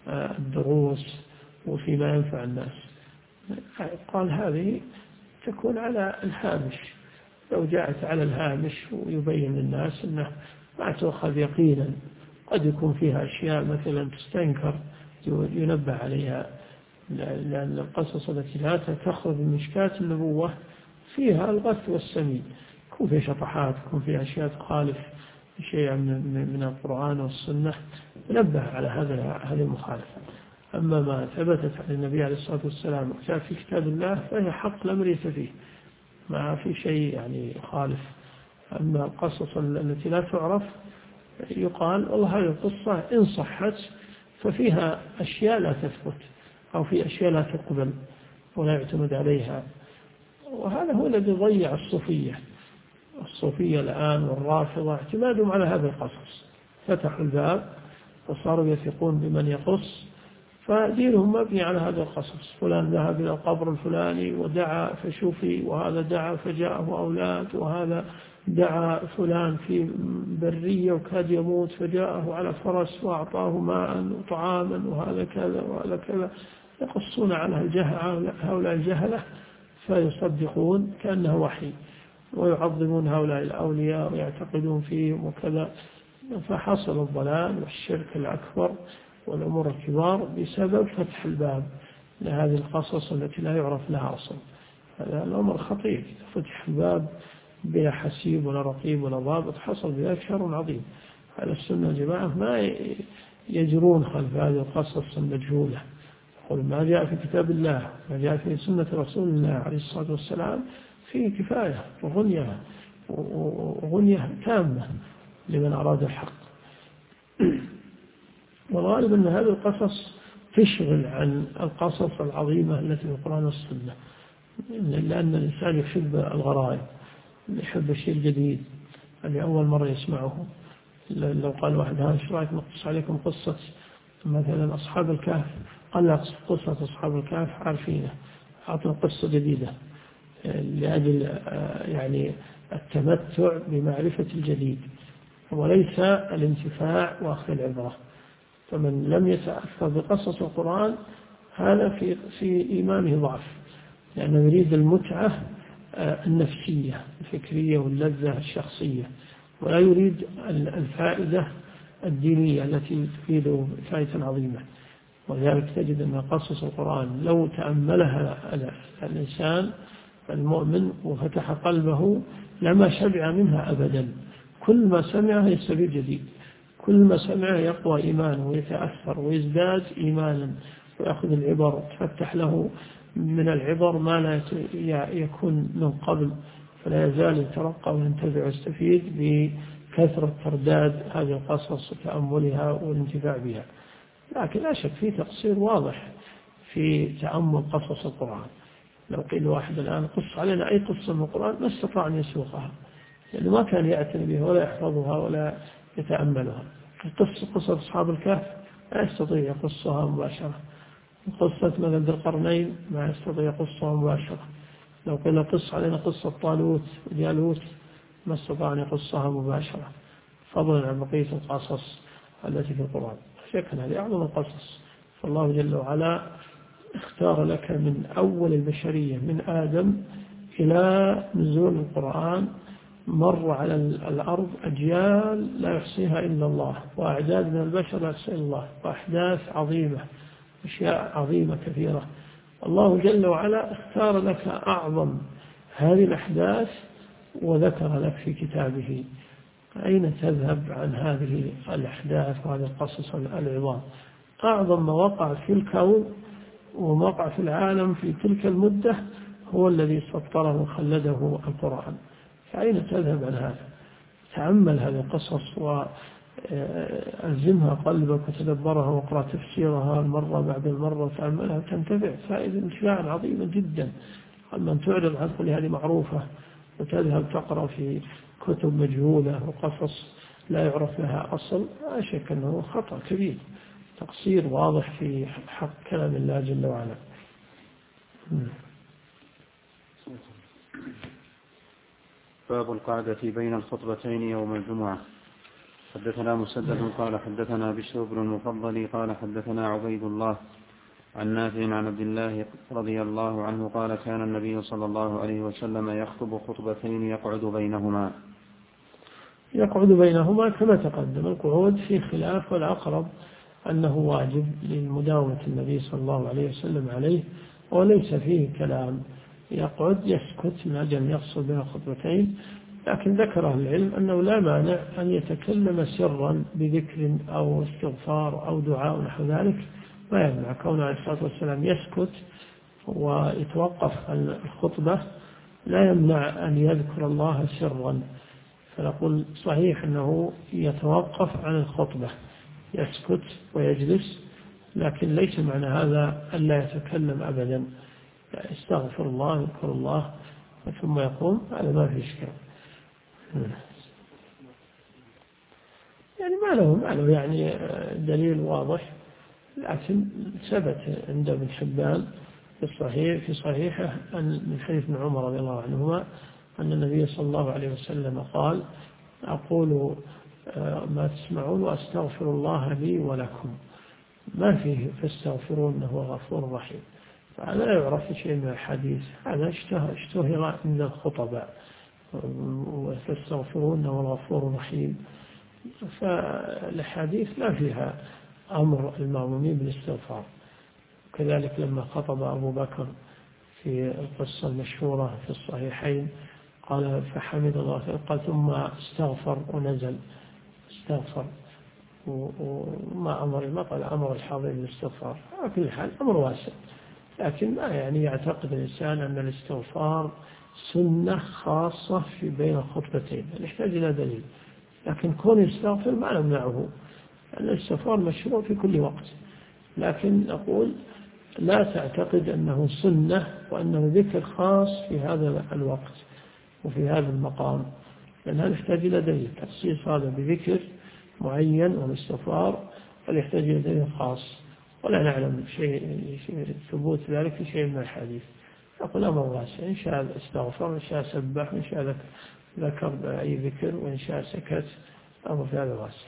الدروس وفي ما ينفع الناس. قال هذه تكون على الهامش، لو جاءت على الهامش ويبين للناس أنه ما تأخذ يقينا، قد يكون فيها أشياء مثلا تستنكر ينبه عليها، لأن القصص التي لا تخرج من مشكات النبوة فيها الغث والسمين، يكون فيها شطحات، يكون فيها أشياء تخالف شيئا من القرآن والسنة، ينبه على هذه المخالفة. أما ما ثبتت عن النبي عليه الصلاة والسلام وجاء في كتاب الله فهي حق لا مرية فيه، ما في شيء يعني خالف. أما القصص التي لا تعرف يقال والله هذه القصة إن صحت ففيها أشياء لا تثبت أو في أشياء لا تقبل ولا يعتمد عليها، وهذا هو الذي ضيع الصوفية الآن والرافضة، اعتمادهم على هذا القصص، فتحوا الباب وصاروا يثقون بمن يقص، فدينهم مبني على هذا القصص. فلان ذهب إلى القبر الفلاني ودعا فشفي، وهذا دعا فجاءه أولاد، وهذا دعا فلان في برية وكاد يموت فجاءه على فرس وأعطاه ماء وطعاما، وهذا كذا وهذا كذا. يقصون على هؤلاء الجهلة فيصدقون كأنه وحي، ويعظمون هؤلاء الأولياء ويعتقدون فيهم وكذا، فحصل الضلال والشرك الأكبر والأمور الكبار بسبب فتح الباب لهذه القصص التي لا يعرف لها أصل. هذا الأمر خطير، فتح الباب بلا حسيب ولا رقيب ولا ضابط حصل بذلك شر عظيم. على السنة الجماعة ما يجرون خلف هذه القصص المجهولة، يقول ما جاء في كتاب الله ما جاء في سنة رسول الله عليه الصلاة والسلام فيه كفاية وغنية تامة لمن أراد الحق. والغالب أن هذه القصص تشغل عن القصص العظيمة التي في القرآن والسنة، لأن الإنسان يحب الغرائب، يحب الشيء الجديد اللي أول مرة يسمعه. لو قال واحد هذا ايش رايك نقص عليكم قصة مثلا أصحاب الكهف، قال لا قصة أصحاب الكهف عارفينه، أعطنا قصة جديدة لأجل يعني التمتع بمعرفة الجديد وليس الانتفاع وأخذ العبرة. فمن لم يتأثر بقصص القرآن هذا في إيمانه ضعف، لأنه يريد المتعة النفسية الفكرية واللذة الشخصية، ولا يريد الفائدة الدينية التي تفيده فائدة عظيمة. ولذلك تجد أن قصص القرآن لو تأملها الإنسان المؤمن وفتح قلبه لما شبع منها أبدا. كل ما سمعه يستفيد جديد، كل ما سمعه يقوى إيمانه ويتأثر ويزداد إيمانا ويأخذ العبر، تفتح له من العبر ما لا يكون من قبل، فلا يزال يترقى وينتفع ويستفيد كثرة ترداد هذه القصص وتأملها والانتفاع بها. لكن لا شك في تقصير واضح في تأمل قصص القرآن. لو قيل واحد الآن قص علينا أي قصة من القرآن ما استطاع أن يسوقها، لأنه ما كان يعتني بها ولا يحفظها ولا يتأملها. قصة أصحاب الكهف لا يستطيع يقصها مباشرة. قصة مثل ذي القرنين ما يستطيع يقصها مباشرة. لو قيل قص علينا قصة طالوت وجالوت ما استطاع أن يقصها مباشرة، فضلا عن بقية القصص التي في القرآن. شكرا، هذه أعظم القصص. فالله جل وعلا اختار لك من أول البشرية من آدم إلى نزول القرآن مر على الأرض أجيال لا يحصيها إلا الله، وأعداد من البشر لا يحصيها إلا الله، وأحداث عظيمة، أشياء عظيمة كثيرة. الله جل وعلا اختار لك أعظم هذه الأحداث وذكر لك في كتابه. أين تذهب عن هذه الأحداث وهذه القصص العظام؟ أعظم ما وقع في الكون وما وقع في العالم في تلك المدة هو الذي سطره وخلده القرآن. فأين تذهب عن هذا؟ تأمل هذه القصص وألزمها قلبك وتدبرها واقرأ تفسيرها المرة بعد المرة وتأملها تنتفع فائدة انتفاعا عظيما جدا. أما أن تعرض عن كل هذه معروفة وتذهب تقرأ في كتب مجهولة وقصص لا يعرف لها أصل، لا شك أنه خطأ كبير، تقصير واضح في حق كلام الله جل وعلا. باب القعدة بين الخطبتين يوم الجمعة. حدثنا مسدد قال حدثنا بشر بن المفضل قال حدثنا عبيد الله عن نافع عن عبد الله رضي الله عنه قال كان النبي صلى الله عليه وسلم يخطب خطبتين يقعد بينهما كما تقدم. القعود في خلاف، والأقرب أنه واجب لمداومة النبي صلى الله عليه وسلم عليه، وليس فيه كلام. يقعد يسكت من أجل أن يفصل بين الخطبتين. لكن ذكر أهل العلم أنه لا مانع أن يتكلم سرا بذكر أو استغفار أو دعاء نحو ذلك، ما يمنع. كونه عليه الصلاة والسلام يسكت ويتوقف عن الخطبة لا يمنع أن يذكر الله سرا. فنقول صحيح أنه يتوقف عن الخطبة، يسكت ويجلس، لكن ليس معنى هذا أن لا يتكلم أبدا. استغفر الله يذكر الله ثم يقوم، هذا ما في إشكال. يعني ما له يعني دليل واضح، لكن ثبت عند ابن حبان في صحيحه من حديث ابن عمر رضي الله عنهما أن النبي صلى الله عليه وسلم قال أقول ما تسمعون وأستغفر الله لي ولكم، ما فيه فاستغفرون إنه غفور رحيم. فهذا لا يعرف شيء من الحديث، هذا اشتهر عند الخطباء، فاستغفرون والغفور الرحيم. فالحديث لا فيها أمر المأمومين بالاستغفار. كذلك لما خطب أبو بكر في القصة المشهورة في الصحيحين قال فحمد الله قال ثم استغفر ونزل استغفر، وما ما قال أمر الحاضر بالاستغفار. على كل حال أمر واسع، لكن ما يعني يعتقد الإنسان أن الاستغفار سنة خاصة في بين الخطبتين، يحتاج إلى دليل. لكن كون يستغفر ما نمنعه، لأن الاستغفار مشروع في كل وقت، لكن نقول لا تعتقد أنه سنة وأنه ذكر خاص في هذا الوقت وفي هذا المقام، لأن هذا يحتاج إلى دليل. تخصيص هذا بذكر معين والاستغفار يحتاج إلى دليل خاص، ولا نعلم شيء ثبوت ذلك في شيء من الحديث. نقول أمر واسع، إن شاء استغفر وإن شاء سبح وإن شاء ذكر بأي ذكر وإن شاء سكت، أمر في هذا واسع.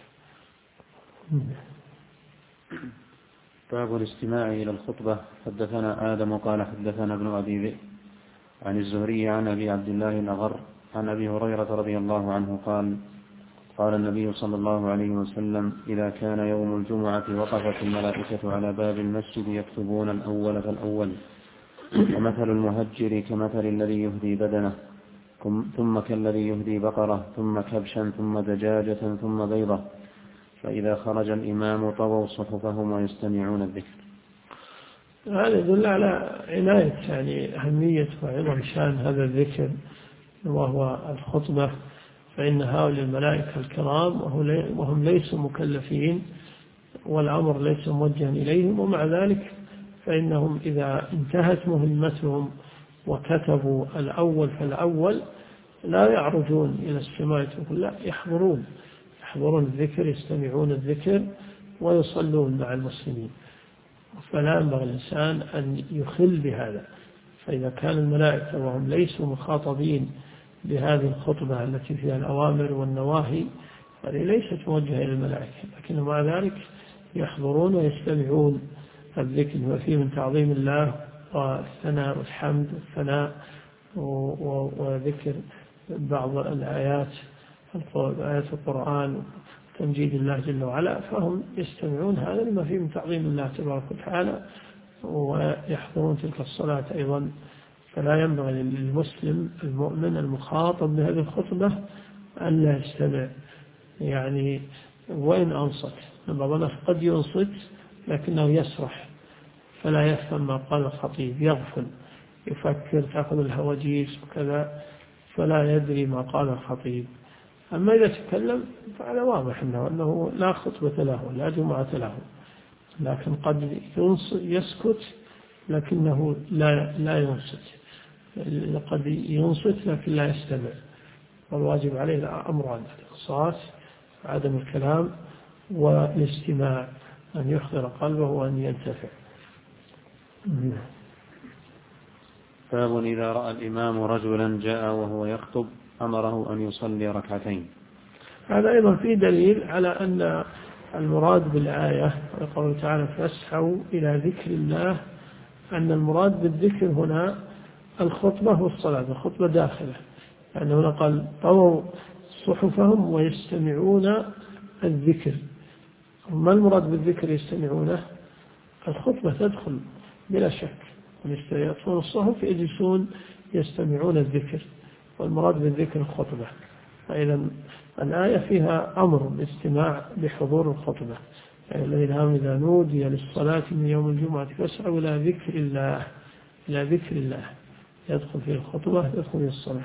باب الاستماع إلى الخطبة. حدثنا آدم قال حدثنا ابن أبي ذئب عن الزهري عن أبي عبد الله الأغر عن أبي هريرة رضي الله عنه قال النبي صلى الله عليه وسلم إذا كان يوم الجمعة وقفت الملائكة على باب المسجد يكتبون الأول فالأول، ومثل المهجر كمثل الذي يهدي بدنه ثم كالذي يهدي بقرة ثم كبشا ثم دجاجة ثم بيضة، فإذا خرج الإمام طووا صحفهم ويستمعون الذكر. هذا يدل على عناية يعني أهمية وعظم شان هذا الذكر وهو الخطبة فإن هؤلاء الملائكة الكرام وهم ليسوا مكلفين والأمر ليس موجها إليهم، ومع ذلك فإنهم إذا انتهت مهمتهم وكتبوا الأول فالأول لا يعرجون إلى السماء، لا يحضرون الذكر، يستمعون الذكر ويصلون مع المسلمين. فلا ينبغي الإنسان أن يخل بهذا. فإذا كان الملائكة وهم ليسوا مخاطبين بهذه الخطبة التي فيها الأوامر والنواهي هذه ليست موجهة إلى الملائكة، لكن مع ذلك يحضرون ويستمعون الذكر وفيه من تعظيم الله والثناء والحمد والثناء وذكر بعض الآيات القرآن تمجيد الله جل وعلا، فهم يستمعون هذا لما فيه من تعظيم الله تبارك وتعالى ويحضرون تلك الصلاة أيضا. فلا ينبغي للمسلم المؤمن المخاطب بهذه الخطبة أن لا يستمع، يعني وإن أنصت. بعض الناس قد ينصت لكنه يسرح فلا يفهم ما قال الخطيب، يغفل يفكر، تأخذ الهواجيس وكذا فلا يدري ما قال الخطيب. أما إذا تكلم فعلى واضح أنه لا خطبة له لا جمعة له، لكن قد يسكت لكنه لا ينصت، قد ينصت لكن لا يستمع. والواجب عليه أمران: الإقصاء عدم الكلام، والاستماع أن يحضر قلبه وأن ينتفع. باب إذا رأى الإمام رجلا جاء وهو يخطب أمره أن يصلي ركعتين. هذا أيضا فيه دليل على أن المراد بالآية قوله تعالى فاسعوا إلى ذكر الله، أن المراد بالذكر هنا الخطبة والصلاة. الخطبة داخلة، لأنه هنا قال طووا صحفهم ويستمعون الذكر. ما المراد بالذكر يستمعونه؟ الخطبة تدخل بلا شك، يطفون الصحف يجلسون يستمعون الذكر، والمراد بالذكر الخطبة. فإذا الآية فيها أمر بالاستماع بحضور الخطبة، يعني الذين آمنوا إذا نودي للصلاة من يوم الجمعة فاسعوا إلى ذكر الله، إلى ذكر الله يدخل فيه الخطبة يدخل فيه الصلاة.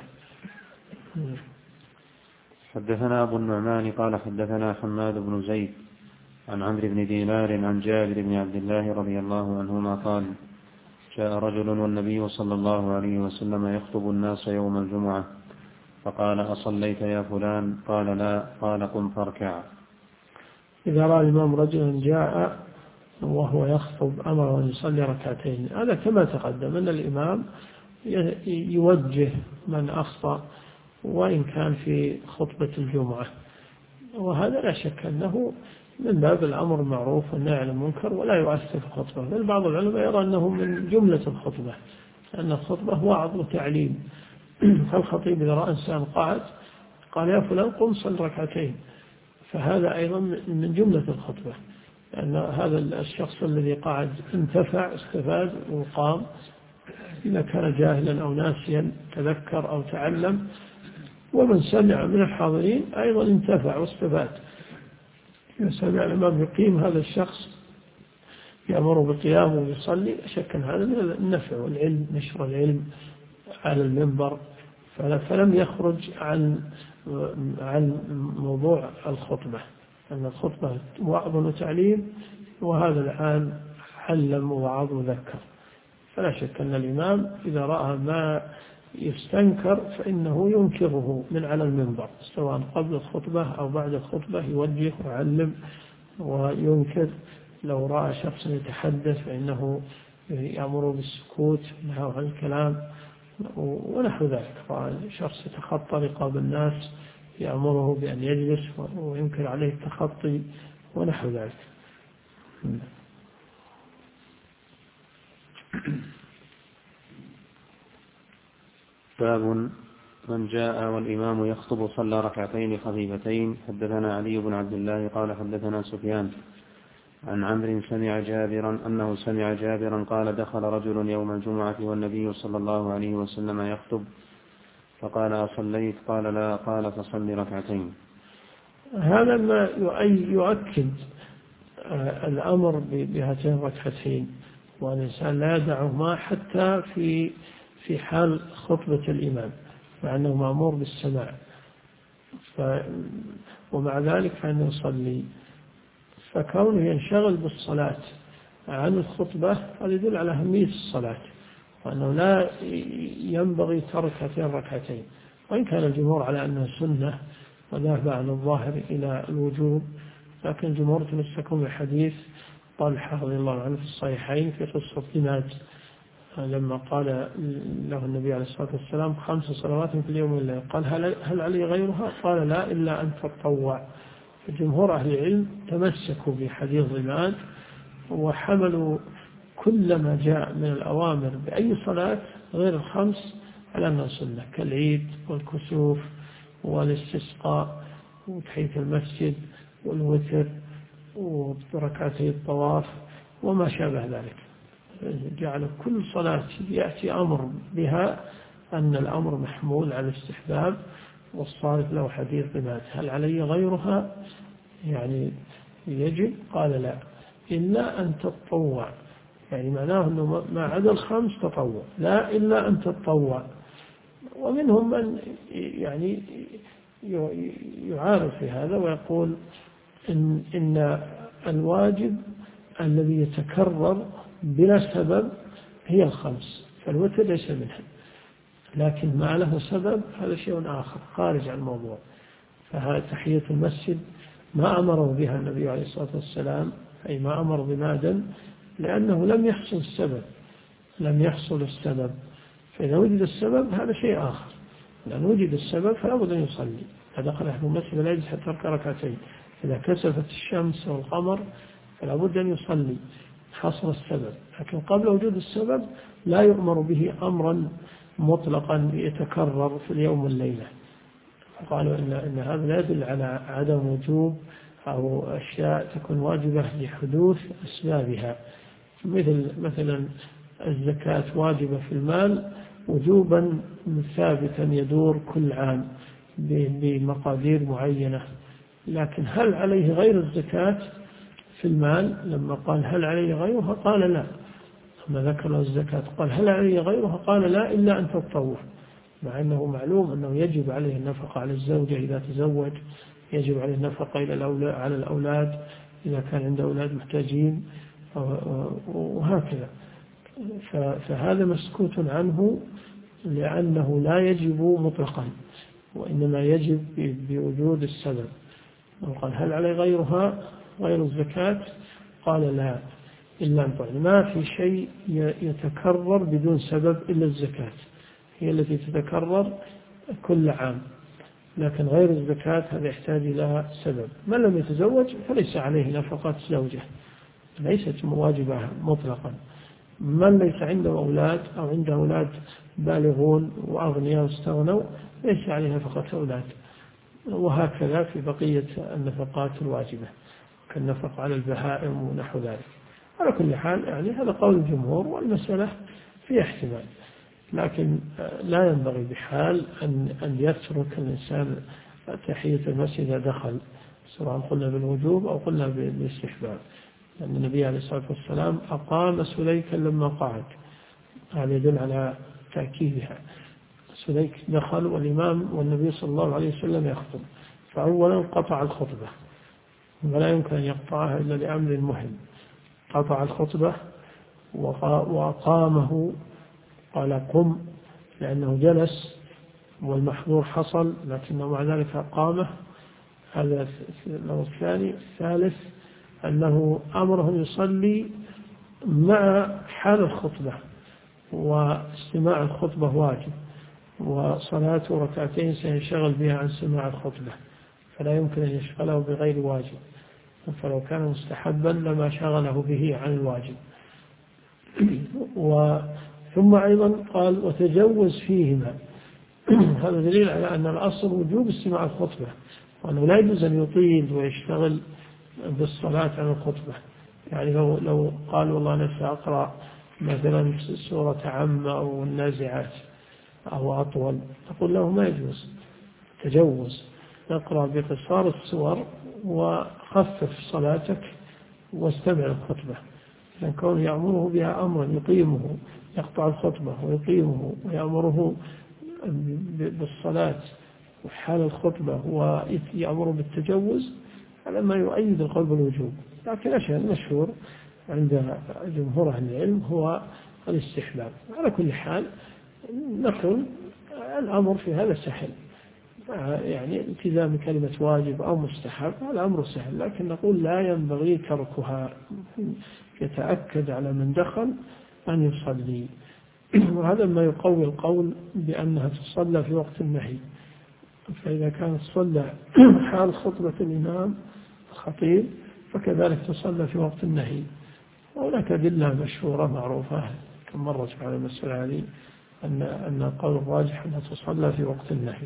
حدثنا أبو النعمان قال حدثنا حماد بن زيد عن عمرو بن دينار عن جابر بن عبد الله رضي الله عنهما قال جاء رجل والنبي صلى الله عليه وسلم يخطب الناس يوم الجمعة فقال أصليت يا فلان؟ قال لا. قال قم فاركع. إذا رأى الإمام رجلا جاء وهو يخطب أمره أن يصلي ركعتين. هذا كما تقدم أن الإمام يوجه من أخطأ وإن كان في خطبة الجمعة، وهذا لا شك أنه من باب الأمر المعروف والنهي عن المنكر ولا يؤثر في الخطبة. بل بعض العلماء يرى أنه من جملة الخطبة، لأن الخطبة وعظ وتعليم. فالخطيب إذا رأى إنسان قاعد قال يا فلان قم صل ركعتين، فهذا أيضا من جملة الخطبة، لأن هذا الشخص الذي قاعد انتفع استفاد وقام. إذا كان جاهلا أو ناسيا تذكر أو تعلم، ومن سمع من الحاضرين أيضا انتفع واستفاد. إذا سمع الإمام يقيم هذا الشخص يأمر بالقيام ويصلي، شك هذا من النفع والعلم، نشر العلم على المنبر، فلم يخرج عن موضوع الخطبة، أن الخطبة وعظ وتعليم، وهذا الآن علم ووعظ وذكر. فلا شك أن الإمام إذا رأى ما يستنكر فإنه ينكره من على المنبر، سواء قبل الخطبة أو بعد الخطبة، يوجه ويعلم وينكر. لو رأى شخص يتحدث فإنه يأمر بالسكوت نحو عن الكلام ونحو ذلك. رأى شخص يتخطى رقاب الناس يأمره بأن يجلس وينكر عليه التخطي ونحو ذلك. باب من جاء والإمام يخطب صلى ركعتين خفيفتين. حدثنا علي بن عبد الله قال حدثنا سفيان عن عمرو سمع جابرا أنه سمع جابرا قال دخل رجل يوم الجمعة والنبي صلى الله عليه وسلم يخطب فقال أصليت؟ قال لا. قال فصل ركعتين. هذا ما يؤكد الأمر بهاتين الركعتين، والإنسان لا يدعهما حتى في حال خطبة الإمام، مع أنه مأمور بالسماع. ومع ذلك فإنه يصلي. فكونه ينشغل بالصلاة عن الخطبة هذا يدل على أهمية الصلاة، وأنه لا ينبغي ترك هاتين الركعتين، وإن كان الجمهور على أنها سنة وذهب عن الظاهر إلى الوجوب، لكن الجمهور تمسكوا بحديث طلحة رضي الله عنه في الصحيحين في قصة دماج لما قال له النبي عليه الصلاة والسلام 5 صلوات في اليوم والليلة، قال هل علي غيرها؟ قال لا إلا أن تتطوع. جمهور أهل العلم تمسكوا بحديث ضماد وحملوا كل ما جاء من الأوامر بأي صلاة غير ال5 على أنها سنة، كالعيد والكسوف والاستسقاء وتحية المسجد والوتر وركعتي الطواف وما شابه ذلك. جعل كل صلاة يأتي أمر بها أن الأمر محمول على الاستحباب، والصارف له حديث ضماد هل علي غيرها يعني يجب؟ قال لا إلا أن تتطوع، يعني معناه أنه ما عدا ال5 تطوع، لا إلا أن تتطوع. ومنهم من يعني يعارض في هذا ويقول إن الواجب الذي يتكرر بلا سبب هي ال5، فالوتر ليس منها، لكن ما له سبب هذا شيء آخر خارج عن الموضوع. فهذا تحية المسجد ما أمره بها النبي عليه الصلاة والسلام، أي ما أمر ضمادا، لأنه لم يحصل السبب. فإذا وجد السبب هذا شيء آخر، لأن وجد السبب فلا بد أن يصلي. إذا دخل أهل المسجد لا يجلس حتى يركع ركعتين، إذا كسفت الشمس والقمر فلا بد أن يصلي حصل السبب، لكن قبل وجود السبب لا يؤمر به أمرا مطلقا يتكرر في اليوم والليلة. قالوا إن هذا لا يدل على عدم وجوب أو أشياء تكون واجبة لحدوث أسبابها، مثلا الزكاة واجبة في المال وجوبا ثابتا يدور كل عام بمقادير معينة، لكن هل عليه غير الزكاة في المال؟ لما قال هل عليه غيرها قال لا، لما ذكر الزكاة قال هل عليه غيرها قال لا إلا أن تتطوع، مع أنه معلوم أنه يجب عليه النفقة على الزوجة إذا تزوج، يجب عليه النفقة على الأولاد إذا كان عنده أولاد محتاجين وهكذا. فهذا مسكوت عنه لأنه لا يجب مطلقا، وإنما يجب بوجود السبب. وقال هل عليه غيرها غير الزكاة قال لا إلا أن تطوع. ما في شيء يتكرر بدون سبب إلا الزكاة، هي التي تتكرر كل عام، لكن غير الزكاة هذا يحتاج إلى سبب. من لم يتزوج فليس عليه نفقة زوجة، ليست واجبة مطلقا. من ليس عنده أولاد أو عنده أولاد بالغون وأغنياء واستغنوا ليس عليه نفقة أولاد، وهكذا في بقية النفقات الواجبة كالنفق على البهائم ونحو ذلك. على كل حال يعني هذا قول الجمهور، والمسألة في احتمال، لكن لا ينبغي بحال أن يترك الإنسان تحية المسجد إذا دخل، سواء قلنا بالوجوب أو قلنا بالاستحباب، لأن النبي عليه الصلاة والسلام أقام سليكا لما قعد، هذا يدل على تأكيدها. سليك دخل والإمام والنبي صلى الله عليه وسلم يخطب، فأولا قطع الخطبة ولا يمكن أن يقطعها إلا لأمر مهم، قطع الخطبة وأقامه، قال قم، لأنه جلس والمحظور حصل لكنه مع ذلك أقامه. هذا الثاني. الثالث أنه أمره يصلي مع حال الخطبة، واستماع الخطبة واجب، وصلاته ركعتين سينشغل بها عن سماع الخطبة، فلا يمكن أن يشغله بغير واجب، فلو كان مستحبا لما شغله به عن الواجب. ثم أيضا قال وتجوز فيهما هذا دليل على أن الأصل وجوب استماع الخطبة، وأنه لا يجوز أن يطيل ويشتغل بالصلاة عن الخطبة. يعني لو قال والله أنا سأقرأ مثلا سورة عامة أو النازعات أو أطول، أقول له ما يجوز، تجوز، اقرأ بقصار السور وخفف صلاتك واستمع الخطبة، لأن كونه يأمره بها أمرا يقيمه، يقطع الخطبة ويقيمه ويأمره بالصلاة وحال الخطبة ويأمر بالتجوز على ما يؤيد القول بالوجوب. لكن الشيء المشهور عند جمهور أهل العلم هو الاستحباب. على كل حال نقول الأمر في هذا سهل، يعني التزام كلمة واجب أو مستحب الأمر سهل، لكن نقول لا ينبغي تركها، يتأكد على من دخل أن يصلي. وهذا ما يقوي القول بأنها تصلى في وقت النهي. فإذا كانت صلى حال خطبة الإمام الخطيب فكذلك تصلى في وقت النهي. وهناك أدلة مشهورة معروفة كم مرت على المسألة هذه أن القول الراجح أنها تصلى في وقت النهي.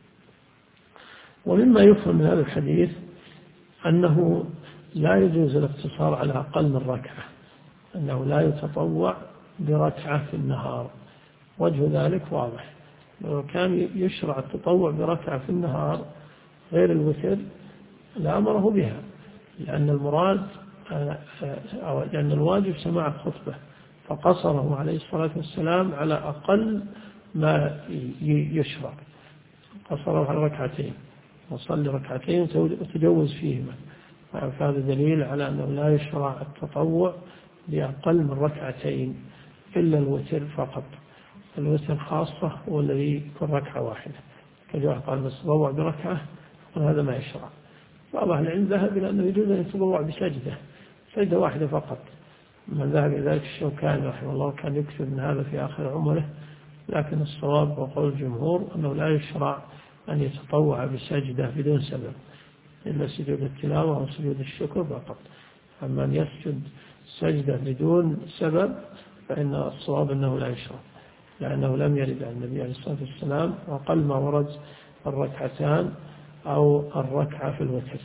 ومما يفهم من هذا الحديث أنه لا يجوز الاقتصار على أقل من ركعة، أنه لا يتطوع بركعة في النهار. وجه ذلك واضح، لو كان يشرع التطوع بركعة في النهار غير الوتر لأمره بها، لأن المراد أو لأن الواجب سماع الخطبة، فقصره عليه الصلاة والسلام على أقل ما يشرع، قصره على ركعتين وصلي ركعتين وتجوز فيهما. فهذا دليل على أنه لا يشرع التطوع بأقل من ركعتين إلا الوتر فقط. الوتر خاصة هو الذي يكون ركعة واحدة، كجاء قال بس تطوع بركعة وهذا ما يشرع. بعض أهل العلم ذهب إلى أنه يجوز أن يتطوع سجدة واحدة فقط. من ذهب إلى ذلك الشوكاني رحمه الله كان يكتب من هذا في آخر عمره، لكن الصواب وقول الجمهور أنه لا يشرع أن يتطوع بسجدة بدون سبب إلا سجود التلاوة أو سجود الشكر فقط. أما أن يسجد سجدة بدون سبب فإن الصواب أنه لا يشرع، لأنه لم يرد عن النبي عليه الصلاة والسلام، وقل ما ورد الركعتان أو الركعة في الوتر.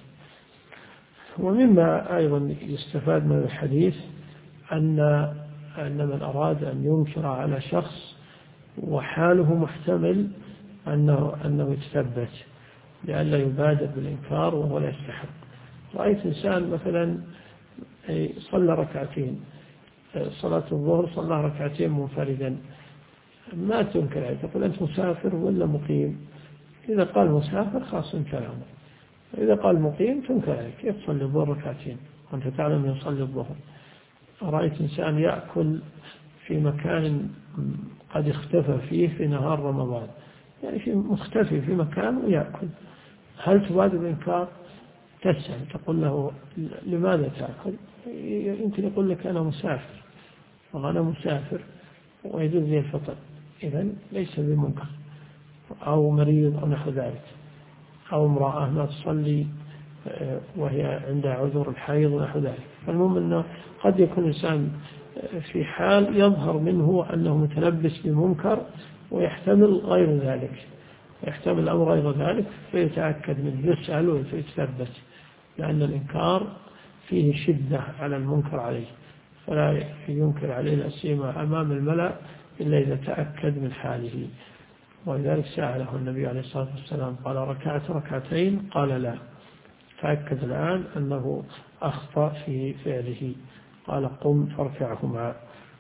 ومما أيضا يستفاد من الحديث أن من أراد أن ينكر على شخص وحاله محتمل أنه يتثبت لئلا يبادر بالإنكار وهو لا يستحق. رأيت إنسان مثلا صلى ركعتين صلاة الظهر، صلى ركعتين منفردا، ما تنكر عليه، تقول أنت مسافر ولا مقيم؟ إذا قال مسافر خاص كلامه، إذا قال مقيم تنكر عليه، كيف تصلي الظهر ركعتين وأنت تعلم يصلي الظهر؟ رأيت إنسان يأكل في مكان قد اختفى فيه في نهار رمضان، يعني في مختفي في مكان ويأكل، هل تبادر بالإنكار؟ تسأل تقول له لماذا تأكل؟ يمكن يقول لك أنا مسافر، وأنا مسافر ويجوز لي الفطر، إذن ليس بمنكر. أو مريض أو نحو ذلك، أو امرأة ما تصلي وهي عندها عذر الحيض ونحو ذلك. فالمهم أنه قد يكون الإنسان في حال يظهر منه أنه متلبس بمنكر ويحتمل غير ذلك، يحتمل الأمر غير ذلك، فيتأكد منه، يسأل ويتثبت، لأن الإنكار فيه شدة على المنكر عليه، فلا ينكر عليه لا سيما أمام الملأ إلا إذا تأكد من حاله. ولذلك سأله النبي عليه الصلاة والسلام قال ركعت ركعتين؟ قال لا. تأكد الآن أنه أخطأ في فعله، قال قم فاركعهما.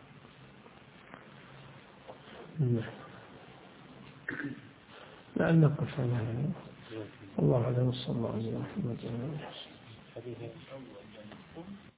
لأن نقف على هذا. الله أعلم، صلى الله عليه وسلم.